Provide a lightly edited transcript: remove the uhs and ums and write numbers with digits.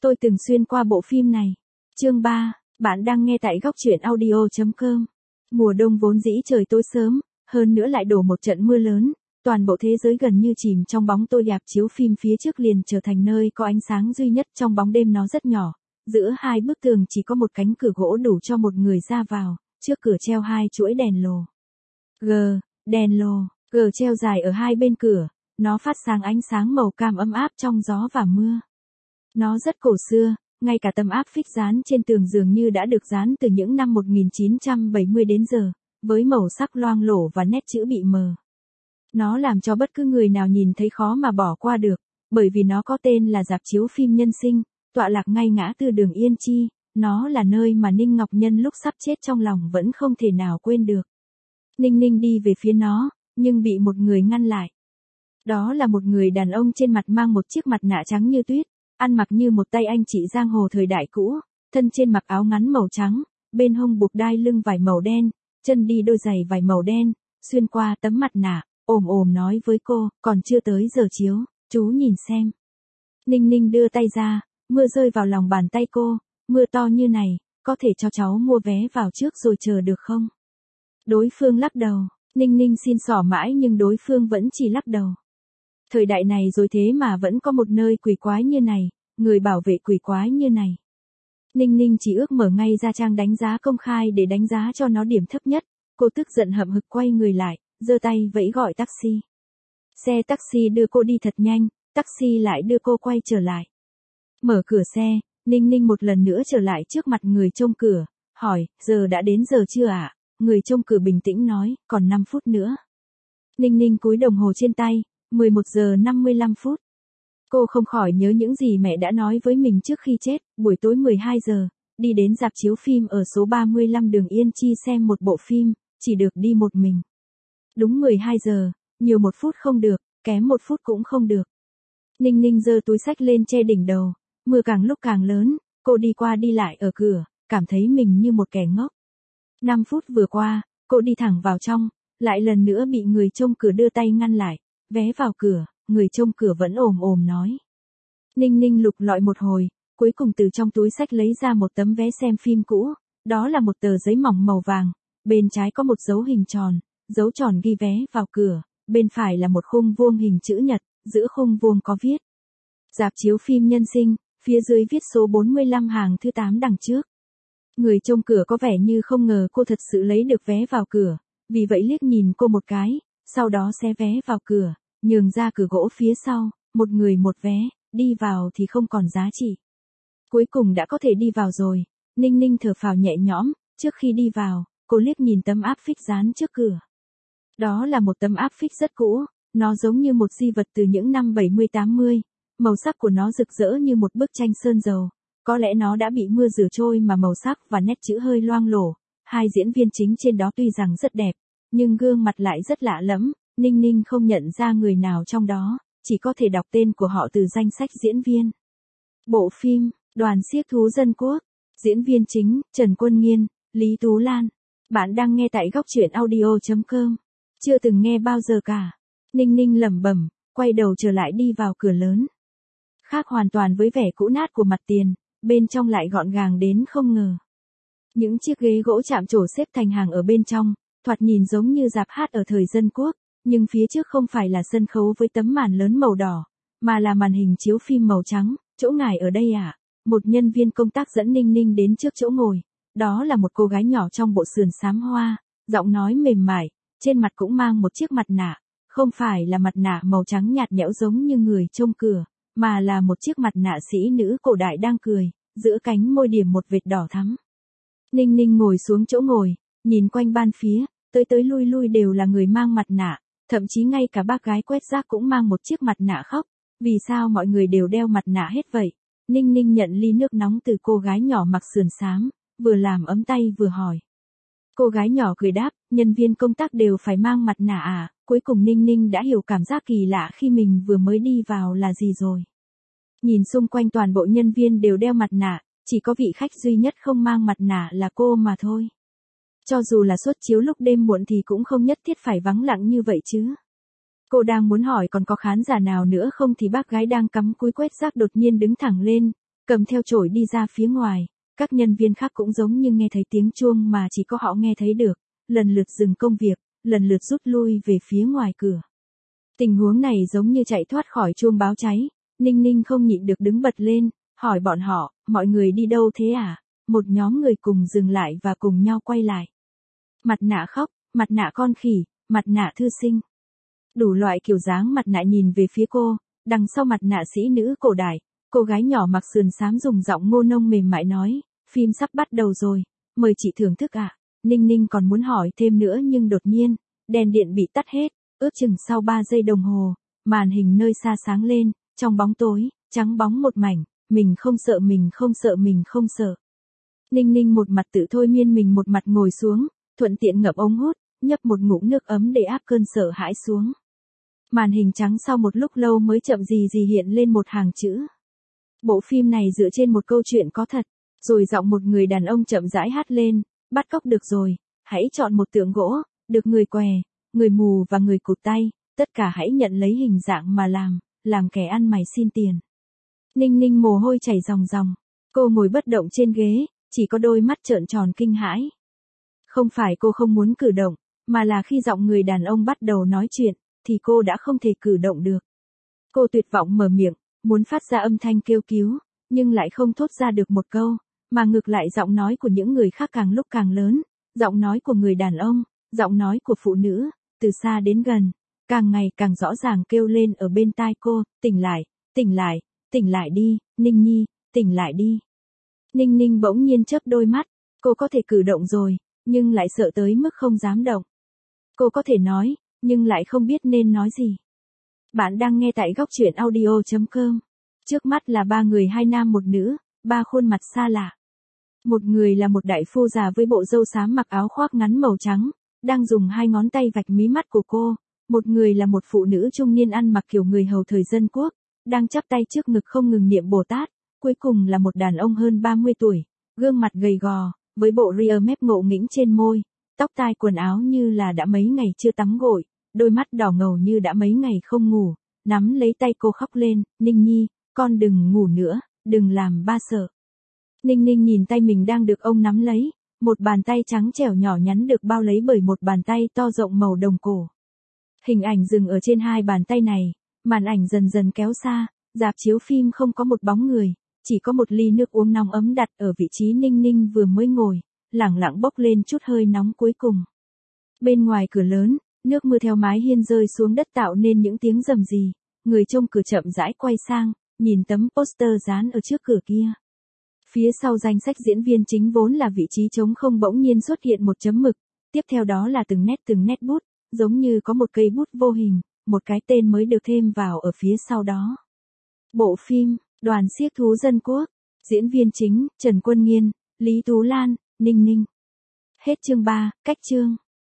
Tôi từng xuyên qua bộ phim này. Chương 3, bạn đang nghe tại góc truyện audio.com. Mùa đông vốn dĩ trời tối sớm, hơn nữa lại đổ một trận mưa lớn, toàn bộ thế giới gần như chìm trong bóng tối. Dạp chiếu phim phía trước liền trở thành nơi có ánh sáng duy nhất trong bóng đêm. Nó rất nhỏ, giữa hai bức tường chỉ có một cánh cửa gỗ đủ cho một người ra vào, trước cửa treo hai chuỗi đèn lồ. Đèn lồ, treo dài ở hai bên cửa, nó phát sáng ánh sáng màu cam ấm áp trong gió và mưa. Nó rất cổ xưa, ngay cả tấm áp phích dán trên tường dường như đã được dán từ những năm 1970 đến giờ, với màu sắc loang lổ và nét chữ bị mờ. Nó làm cho bất cứ người nào nhìn thấy khó mà bỏ qua được, bởi vì nó có tên là Dạp chiếu phim Nhân Sinh, tọa lạc ngay ngã tư đường Yên Chi. Nó là nơi mà Ninh Ngọc Nhân lúc sắp chết trong lòng vẫn không thể nào quên được. Ninh đi về phía nó, nhưng bị một người ngăn lại. Đó là một người đàn ông trên mặt mang một chiếc mặt nạ trắng như tuyết, ăn mặc như một tay anh chị giang hồ thời đại cũ, thân trên mặc áo ngắn màu trắng, bên hông buộc đai lưng vải màu đen, chân đi đôi giày vải màu đen, xuyên qua tấm mặt nạ, ồm nói với cô, còn chưa tới giờ chiếu, chú nhìn xem. Ninh đưa tay ra, mưa rơi vào lòng bàn tay cô, mưa to như này, có thể cho cháu mua vé vào trước rồi chờ được không? Đối phương lắc đầu, Ninh xin xỏ mãi nhưng đối phương vẫn chỉ lắc đầu. Thời đại này rồi thế mà vẫn có một nơi quỷ quái như này, người bảo vệ quỷ quái như này. Ninh chỉ ước mở ngay ra trang đánh giá công khai để đánh giá cho nó điểm thấp nhất. Cô tức giận hậm hực quay người lại, giơ tay vẫy gọi taxi. Xe taxi đưa cô đi thật nhanh, taxi lại đưa cô quay trở lại. Mở cửa xe, Ninh một lần nữa trở lại trước mặt người trông cửa, hỏi, giờ đã đến giờ chưa ạ? Người trông cửa bình tĩnh nói, còn 5 phút nữa. Ninh cúi đồng hồ trên tay, 11 giờ 55 phút. Cô không khỏi nhớ những gì mẹ đã nói với mình trước khi chết, buổi tối 12 giờ, đi đến dạp chiếu phim ở số 35 đường Yên Chi xem một bộ phim, chỉ được đi một mình. Đúng 12 giờ, nhiều 1 phút không được, kém 1 phút cũng không được. Ninh giơ túi xách lên che đỉnh đầu, mưa càng lúc càng lớn, cô đi qua đi lại ở cửa, cảm thấy mình như một kẻ ngốc. 5 phút vừa qua, cô đi thẳng vào trong, lại lần nữa bị người trông cửa đưa tay ngăn lại, vé vào cửa, người trông cửa vẫn ồm nói. Ninh lục lọi một hồi, cuối cùng từ trong túi xách lấy ra một tấm vé xem phim cũ, đó là một tờ giấy mỏng màu vàng, bên trái có một dấu hình tròn, dấu tròn ghi vé vào cửa, bên phải là một khung vuông hình chữ nhật, giữa khung vuông có viết. Dạp chiếu phim Nhân Sinh, phía dưới viết số 45 hàng thứ 8 đằng trước. Người trông cửa có vẻ như không ngờ cô thật sự lấy được vé vào cửa, vì vậy liếc nhìn cô một cái, sau đó xé vé vào cửa, nhường ra cửa gỗ phía sau, một người một vé, đi vào thì không còn giá trị. Cuối cùng đã có thể đi vào rồi, Ninh thở phào nhẹ nhõm, trước khi đi vào, cô liếc nhìn tấm áp phích dán trước cửa. Đó là một tấm áp phích rất cũ, nó giống như một di vật từ những năm 70-80, màu sắc của nó rực rỡ như một bức tranh sơn dầu, có lẽ nó đã bị mưa rửa trôi mà màu sắc và nét chữ hơi loang lổ. Hai diễn viên chính trên đó tuy rằng rất đẹp, nhưng gương mặt lại rất lạ lẫm, Ninh không nhận ra người nào trong đó, chỉ có thể đọc tên của họ từ danh sách diễn viên. Bộ phim, Đoàn Xiếc Thú Dân Quốc, diễn viên chính, Trần Quân Nghiên, Lý Tú Lan. Bạn đang nghe tại góc truyện audio.com. Chưa từng nghe bao giờ cả. Ninh lẩm bẩm, quay đầu trở lại đi vào cửa lớn. Khác hoàn toàn với vẻ cũ nát của mặt tiền, bên trong lại gọn gàng đến không ngờ. Những chiếc ghế gỗ chạm trổ xếp thành hàng ở bên trong, thoạt nhìn giống như rạp hát ở thời dân quốc, nhưng phía trước không phải là sân khấu với tấm màn lớn màu đỏ, mà là màn hình chiếu phim màu trắng. Chỗ ngài ở đây à? Một nhân viên công tác dẫn Ninh đến trước chỗ ngồi. Đó là một cô gái nhỏ trong bộ sườn xám hoa, giọng nói mềm mại, trên mặt cũng mang một chiếc mặt nạ, không phải là mặt nạ màu trắng nhạt nhẽo giống như người trông cửa, mà là một chiếc mặt nạ sĩ nữ cổ đại đang cười, giữa cánh môi điểm một vệt đỏ thắm. Ninh ngồi xuống chỗ ngồi, nhìn quanh ban phía, tới lui đều là người mang mặt nạ, thậm chí ngay cả bác gái quét rác cũng mang một chiếc mặt nạ khóc. Vì sao mọi người đều đeo mặt nạ hết vậy? Ninh nhận ly nước nóng từ cô gái nhỏ mặc sườn xám, vừa làm ấm tay vừa hỏi. Cô gái nhỏ cười đáp, nhân viên công tác đều phải mang mặt nạ à? Cuối cùng Ninh đã hiểu cảm giác kỳ lạ khi mình vừa mới đi vào là gì rồi. Nhìn xung quanh toàn bộ nhân viên đều đeo mặt nạ, chỉ có vị khách duy nhất không mang mặt nạ là cô mà thôi. Cho dù là suất chiếu lúc đêm muộn thì cũng không nhất thiết phải vắng lặng như vậy chứ. Cô đang muốn hỏi còn có khán giả nào nữa không thì bác gái đang cắm cúi quét rác đột nhiên đứng thẳng lên, cầm theo chổi đi ra phía ngoài. Các nhân viên khác cũng giống như nghe thấy tiếng chuông mà chỉ có họ nghe thấy được, lần lượt dừng công việc, lần lượt rút lui về phía ngoài cửa. Tình huống này giống như chạy thoát khỏi chuông báo cháy, Ninh Ninh không nhịn được đứng bật lên, hỏi bọn họ, mọi người đi đâu thế à? Một nhóm người cùng dừng lại và cùng nhau quay lại. Mặt nạ khóc, mặt nạ con khỉ, mặt nạ thư sinh. Đủ loại kiểu dáng mặt nạ nhìn về phía cô, đằng sau mặt nạ sĩ nữ cổ đại, cô gái nhỏ mặc sườn xám dùng giọng ngô nông mềm mại nói, phim sắp bắt đầu rồi, mời chị thưởng thức ạ. Ninh Ninh còn muốn hỏi thêm nữa nhưng đột nhiên, đèn điện bị tắt hết, ước chừng sau 3 giây đồng hồ, màn hình nơi xa sáng lên, trong bóng tối, trắng bóng một mảnh, mình không sợ mình không sợ mình không sợ. Ninh Ninh một mặt tự thôi miên mình một mặt ngồi xuống, thuận tiện ngậm ống hút, nhấp một ngụm nước ấm để áp cơn sợ hãi xuống. Màn hình trắng sau một lúc lâu mới chậm gì hiện lên một hàng chữ. Bộ phim này dựa trên một câu chuyện có thật, rồi giọng một người đàn ông chậm rãi hát lên, bắt cóc được rồi, hãy chọn một tượng gỗ, được người què, người mù và người cụt tay, tất cả hãy nhận lấy hình dạng mà làm kẻ ăn mày xin tiền. Ninh Ninh mồ hôi chảy ròng ròng, cô ngồi bất động trên ghế, chỉ có đôi mắt trợn tròn kinh hãi. Không phải cô không muốn cử động, mà là khi giọng người đàn ông bắt đầu nói chuyện, thì cô đã không thể cử động được. Cô tuyệt vọng mở miệng, muốn phát ra âm thanh kêu cứu, nhưng lại không thốt ra được một câu, mà ngược lại giọng nói của những người khác càng lúc càng lớn, giọng nói của người đàn ông, giọng nói của phụ nữ, từ xa đến gần, càng ngày càng rõ ràng kêu lên ở bên tai cô, tỉnh lại, tỉnh lại, tỉnh lại đi, Ninh Nhi, tỉnh lại đi. Ninh Ninh bỗng nhiên chớp đôi mắt, cô có thể cử động rồi, nhưng lại sợ tới mức không dám động. Cô có thể nói, nhưng lại không biết nên nói gì. Bạn đang nghe tại góc truyện audio.com. Trước mắt là 3 người 2 nam 1 nữ, 3 khuôn mặt xa lạ. Một người là một đại phu già với bộ râu xám mặc áo khoác ngắn màu trắng, đang dùng 2 ngón tay vạch mí mắt của cô. Một người là một phụ nữ trung niên ăn mặc kiểu người hầu thời dân quốc, đang chắp tay trước ngực không ngừng niệm Bồ Tát. Cuối cùng là một đàn ông hơn 30 tuổi, gương mặt gầy gò, với bộ ria mép ngộ nghĩnh trên môi, tóc tai quần áo như là đã mấy ngày chưa tắm gội, đôi mắt đỏ ngầu như đã mấy ngày không ngủ, nắm lấy tay cô khóc lên, Ninh Nhi, con đừng ngủ nữa, đừng làm ba sợ. Ninh Ninh nhìn tay mình đang được ông nắm lấy, một bàn tay trắng trẻo nhỏ nhắn được bao lấy bởi một bàn tay to rộng màu đồng cổ. Hình ảnh dừng ở trên 2 bàn tay này, màn ảnh dần dần kéo xa, rạp chiếu phim không có một bóng người, chỉ có một ly nước uống nóng ấm đặt ở vị trí Ninh Ninh vừa mới ngồi, lẳng lặng bốc lên chút hơi nóng cuối cùng. Bên ngoài cửa lớn, nước mưa theo mái hiên rơi xuống đất tạo nên những tiếng rầm rì, người trông cửa chậm rãi quay sang, nhìn tấm poster dán ở trước cửa kia. Phía sau danh sách diễn viên chính vốn là vị trí trống không bỗng nhiên xuất hiện một chấm mực, tiếp theo đó là từng nét bút, giống như có một cây bút vô hình, một cái tên mới được thêm vào ở phía sau đó. Bộ phim, Đoàn Xiếc Thú Dân Quốc, diễn viên chính, Trần Quân Nghiên, Lý Tú Lan, Ninh Ninh. Hết chương 3, cách chương.